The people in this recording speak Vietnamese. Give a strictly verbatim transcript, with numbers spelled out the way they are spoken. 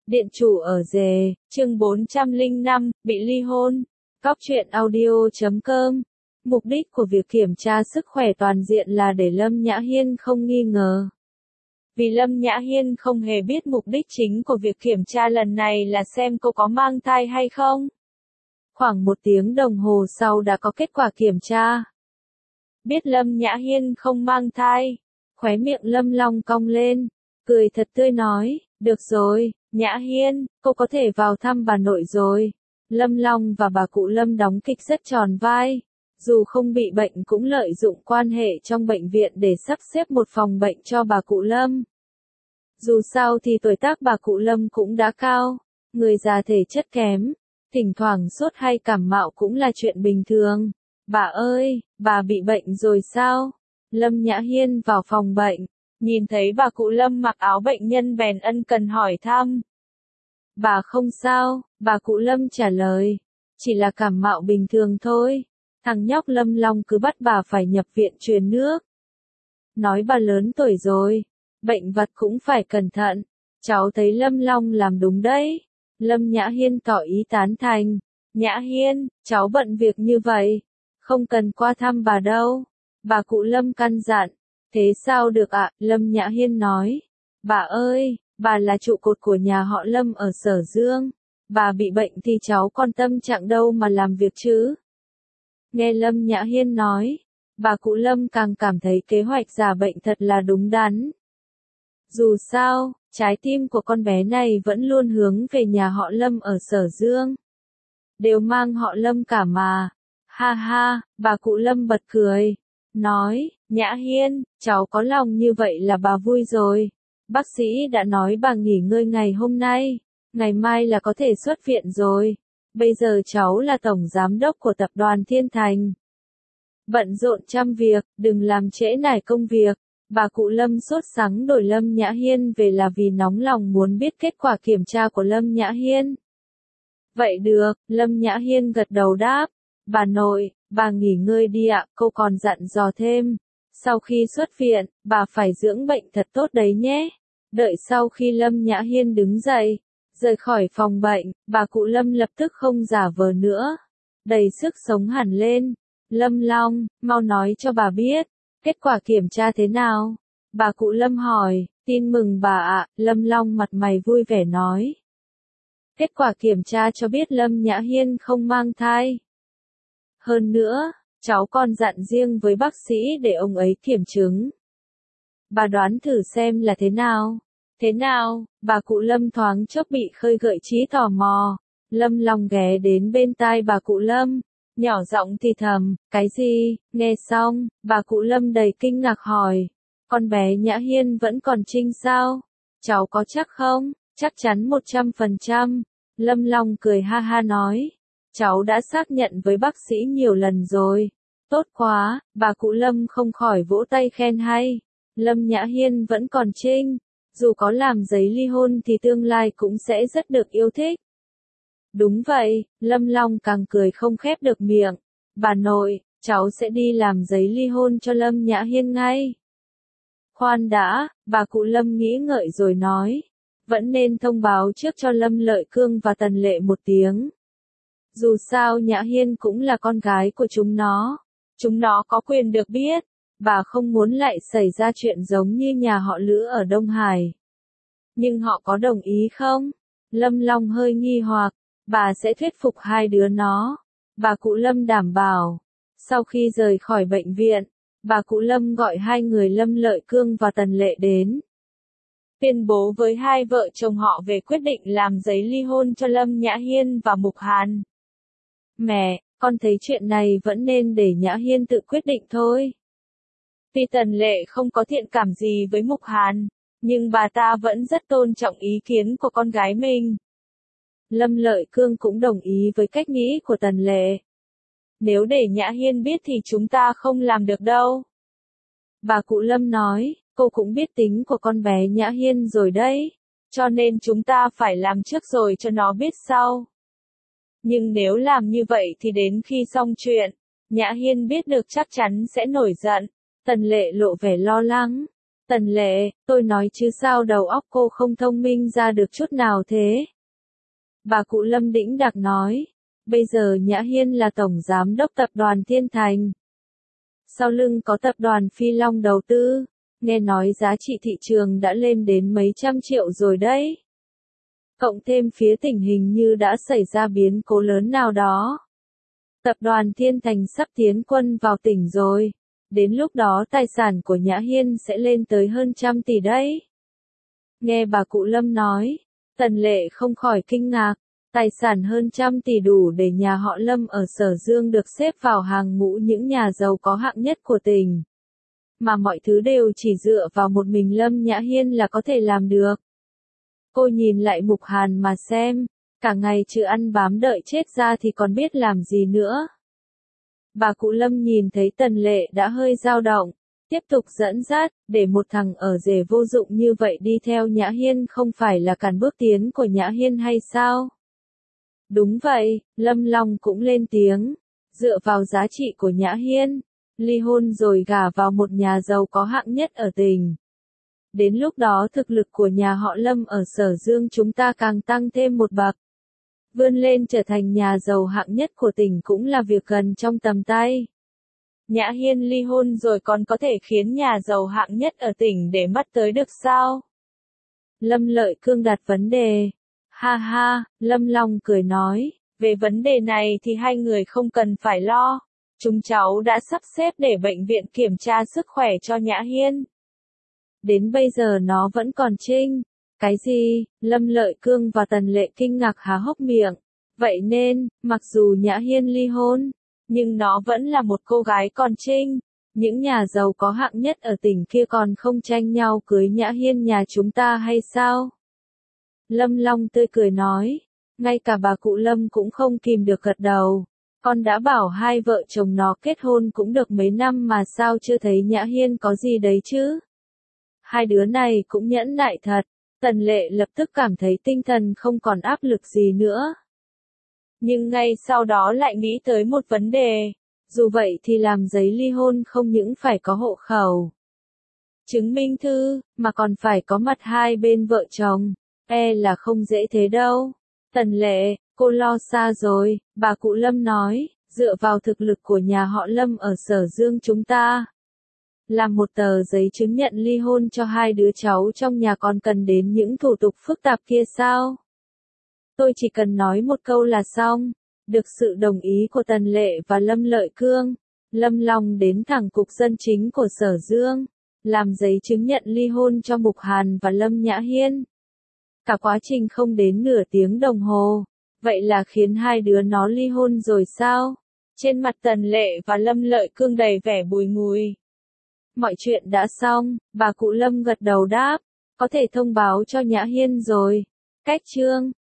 Điện chủ ở rề, chương bốn trăm lẻ năm, bị ly hôn. Cóc truyện audio chấm com. Mục đích của việc kiểm tra sức khỏe toàn diện là để Lâm Nhã Hiên không nghi ngờ. Vì Lâm Nhã Hiên không hề biết mục đích chính của việc kiểm tra lần này là xem cô có mang thai hay không. Khoảng một tiếng đồng hồ sau đã có kết quả kiểm tra. Biết Lâm Nhã Hiên không mang thai, khóe miệng Lâm Long cong lên, cười thật tươi nói, được rồi, Nhã Hiên, cô có thể vào thăm bà nội rồi. Lâm Long và bà cụ Lâm đóng kịch rất tròn vai. Dù không bị bệnh cũng lợi dụng quan hệ trong bệnh viện để sắp xếp một phòng bệnh cho bà cụ Lâm. Dù sao thì tuổi tác bà cụ Lâm cũng đã cao, người già thể chất kém, thỉnh thoảng sốt hay cảm mạo cũng là chuyện bình thường. Bà ơi, bà bị bệnh rồi sao? Lâm Nhã Hiên vào phòng bệnh, nhìn thấy bà cụ Lâm mặc áo bệnh nhân bèn ân cần hỏi thăm. Bà không sao, bà cụ Lâm trả lời, chỉ là cảm mạo bình thường thôi. Thằng nhóc Lâm Long cứ bắt bà phải nhập viện truyền nước. Nói bà lớn tuổi rồi, bệnh vặt cũng phải cẩn thận. Cháu thấy Lâm Long làm đúng đấy. Lâm Nhã Hiên tỏ ý tán thành. Nhã Hiên, cháu bận việc như vậy, không cần qua thăm bà đâu. Bà cụ Lâm căn dặn. Thế sao được ạ? Lâm Nhã Hiên nói. Bà ơi, bà là trụ cột của nhà họ Lâm ở Sở Dương. Bà bị bệnh thì cháu còn tâm trạng đâu mà làm việc chứ? Nghe Lâm Nhã Hiên nói, bà cụ Lâm càng cảm thấy kế hoạch giả bệnh thật là đúng đắn. Dù sao, trái tim của con bé này vẫn luôn hướng về nhà họ Lâm ở Sở Dương. Đều mang họ Lâm cả mà. Ha ha, bà cụ Lâm bật cười. Nói, Nhã Hiên, cháu có lòng như vậy là bà vui rồi. Bác sĩ đã nói bà nghỉ ngơi ngày hôm nay, ngày mai là có thể xuất viện rồi. Bây giờ cháu là tổng giám đốc của tập đoàn Thiên Thành. Bận rộn trăm việc, đừng làm trễ nải công việc. Bà cụ Lâm sốt sắng đổi Lâm Nhã Hiên về là vì nóng lòng muốn biết kết quả kiểm tra của Lâm Nhã Hiên. Vậy được, Lâm Nhã Hiên gật đầu đáp. Bà nội, bà nghỉ ngơi đi ạ, cô còn dặn dò thêm. Sau khi xuất viện, bà phải dưỡng bệnh thật tốt đấy nhé. Đợi sau khi Lâm Nhã Hiên đứng dậy, rời khỏi phòng bệnh, bà cụ Lâm lập tức không giả vờ nữa. Đầy sức sống hẳn lên. Lâm Long, mau nói cho bà biết, kết quả kiểm tra thế nào? Bà cụ Lâm hỏi, tin mừng bà ạ, Lâm Long mặt mày vui vẻ nói. Kết quả kiểm tra cho biết Lâm Nhã Hiên không mang thai. Hơn nữa, cháu còn dặn riêng với bác sĩ để ông ấy kiểm chứng. Bà đoán thử xem là thế nào? Thế nào? Bà cụ Lâm thoáng chốc bị khơi gợi trí tò mò. Lâm Long ghé đến bên tai bà cụ Lâm, nhỏ giọng thì thầm, cái gì? Nghe xong, bà cụ Lâm đầy kinh ngạc hỏi, con bé Nhã Hiên vẫn còn trinh sao? Cháu có chắc không? Chắc chắn một trăm phần trăm. Lâm Long cười ha ha nói, cháu đã xác nhận với bác sĩ nhiều lần rồi. Tốt quá, bà cụ Lâm không khỏi vỗ tay khen hay. Lâm Nhã Hiên vẫn còn trinh. Dù có làm giấy ly hôn thì tương lai cũng sẽ rất được yêu thích. Đúng vậy, Lâm Long càng cười không khép được miệng. Bà nội, cháu sẽ đi làm giấy ly hôn cho Lâm Nhã Hiên ngay. Khoan đã, bà cụ Lâm nghĩ ngợi rồi nói. Vẫn nên thông báo trước cho Lâm Lợi Cương và Tần Lệ một tiếng. Dù sao Nhã Hiên cũng là con gái của chúng nó. Chúng nó có quyền được biết. Bà không muốn lại xảy ra chuyện giống như nhà họ Lữ ở Đông Hải. Nhưng họ có đồng ý không? Lâm Long hơi nghi hoặc. Bà sẽ thuyết phục hai đứa nó. Bà cụ Lâm đảm bảo. Sau khi rời khỏi bệnh viện, bà cụ Lâm gọi hai người Lâm Lợi Cương và Tần Lệ đến. Tuyên bố với hai vợ chồng họ về quyết định làm giấy ly hôn cho Lâm Nhã Hiên và Mục Hàn. Mẹ, con thấy chuyện này vẫn nên để Nhã Hiên tự quyết định thôi. Tuy Tần Lệ không có thiện cảm gì với Mục Hàn, nhưng bà ta vẫn rất tôn trọng ý kiến của con gái mình. Lâm Lợi Cương cũng đồng ý với cách nghĩ của Tần Lệ. Nếu để Nhã Hiên biết thì chúng ta không làm được đâu. Bà cụ Lâm nói, cô cũng biết tính của con bé Nhã Hiên rồi đấy, cho nên chúng ta phải làm trước rồi cho nó biết sau. Nhưng nếu làm như vậy thì đến khi xong chuyện, Nhã Hiên biết được chắc chắn sẽ nổi giận. Tần Lệ lộ vẻ lo lắng. Tần Lệ, tôi nói chứ sao đầu óc cô không thông minh ra được chút nào thế? Bà cụ Lâm đĩnh đạc nói, bây giờ Nhã Hiên là tổng giám đốc tập đoàn Thiên Thành. Sau lưng có tập đoàn Phi Long đầu tư, nghe nói giá trị thị trường đã lên đến mấy trăm triệu rồi đấy. Cộng thêm phía tình hình như đã xảy ra biến cố lớn nào đó. Tập đoàn Thiên Thành sắp tiến quân vào tỉnh rồi. Đến lúc đó tài sản của Nhã Hiên sẽ lên tới hơn trăm tỷ đấy. Nghe bà cụ Lâm nói, Tần Lệ không khỏi kinh ngạc. Tài sản hơn trăm tỷ đủ để nhà họ Lâm ở Sở Dương được xếp vào hàng ngũ những nhà giàu có hạng nhất của tỉnh. Mà mọi thứ đều chỉ dựa vào một mình Lâm Nhã Hiên là có thể làm được. Cô nhìn lại Mục Hàn mà xem, cả ngày chứ ăn bám đợi chết ra thì còn biết làm gì nữa. Bà cụ Lâm nhìn thấy Tần Lệ đã hơi dao động, tiếp tục dẫn dắt, để một thằng ở rể vô dụng như vậy đi theo Nhã Hiên không phải là cản bước tiến của Nhã Hiên hay sao? Đúng vậy, Lâm Long cũng lên tiếng, dựa vào giá trị của Nhã Hiên, ly hôn rồi gả vào một nhà giàu có hạng nhất ở tỉnh. Đến lúc đó thực lực của nhà họ Lâm ở Sở Dương chúng ta càng tăng thêm một bậc. Vươn lên trở thành nhà giàu hạng nhất của tỉnh cũng là việc gần trong tầm tay. Nhã Hiên ly hôn rồi còn có thể khiến nhà giàu hạng nhất ở tỉnh để mắt tới được sao? Lâm Lợi Cương đặt vấn đề. Ha ha, Lâm Long cười nói, về vấn đề này thì hai người không cần phải lo. Chúng cháu đã sắp xếp để bệnh viện kiểm tra sức khỏe cho Nhã Hiên. Đến bây giờ nó vẫn còn trinh. Cái gì? Lâm Lợi Cương và Tần Lệ kinh ngạc há hốc miệng. Vậy nên, mặc dù Nhã Hiên ly hôn, nhưng nó vẫn là một cô gái còn trinh. Những nhà giàu có hạng nhất ở tỉnh kia còn không tranh nhau cưới Nhã Hiên nhà chúng ta hay sao? Lâm Long tươi cười nói. Ngay cả bà cụ Lâm cũng không kìm được gật đầu. Con đã bảo hai vợ chồng nó kết hôn cũng được mấy năm mà sao chưa thấy Nhã Hiên có gì đấy chứ? Hai đứa này cũng nhẫn nại thật. Tần Lệ lập tức cảm thấy tinh thần không còn áp lực gì nữa. Nhưng ngay sau đó lại nghĩ tới một vấn đề. Dù vậy thì làm giấy ly hôn không những phải có hộ khẩu, chứng minh thư, mà còn phải có mặt hai bên vợ chồng. E là không dễ thế đâu. Tần Lệ, cô lo xa rồi, bà cụ Lâm nói, dựa vào thực lực của nhà họ Lâm ở Sở Dương chúng ta. Làm một tờ giấy chứng nhận ly hôn cho hai đứa cháu trong nhà còn cần đến những thủ tục phức tạp kia sao? Tôi chỉ cần nói một câu là xong. Được sự đồng ý của Tần Lệ và Lâm Lợi Cương, Lâm Long đến thẳng cục dân chính của Sở Dương, làm giấy chứng nhận ly hôn cho Mục Hàn và Lâm Nhã Hiên. Cả quá trình không đến nửa tiếng đồng hồ. Vậy là khiến hai đứa nó ly hôn rồi sao? Trên mặt Tần Lệ và Lâm Lợi Cương đầy vẻ bùi ngùi. Mọi chuyện đã xong, bà cụ Lâm gật đầu đáp, có thể thông báo cho Nhã Hiên rồi. Cách chương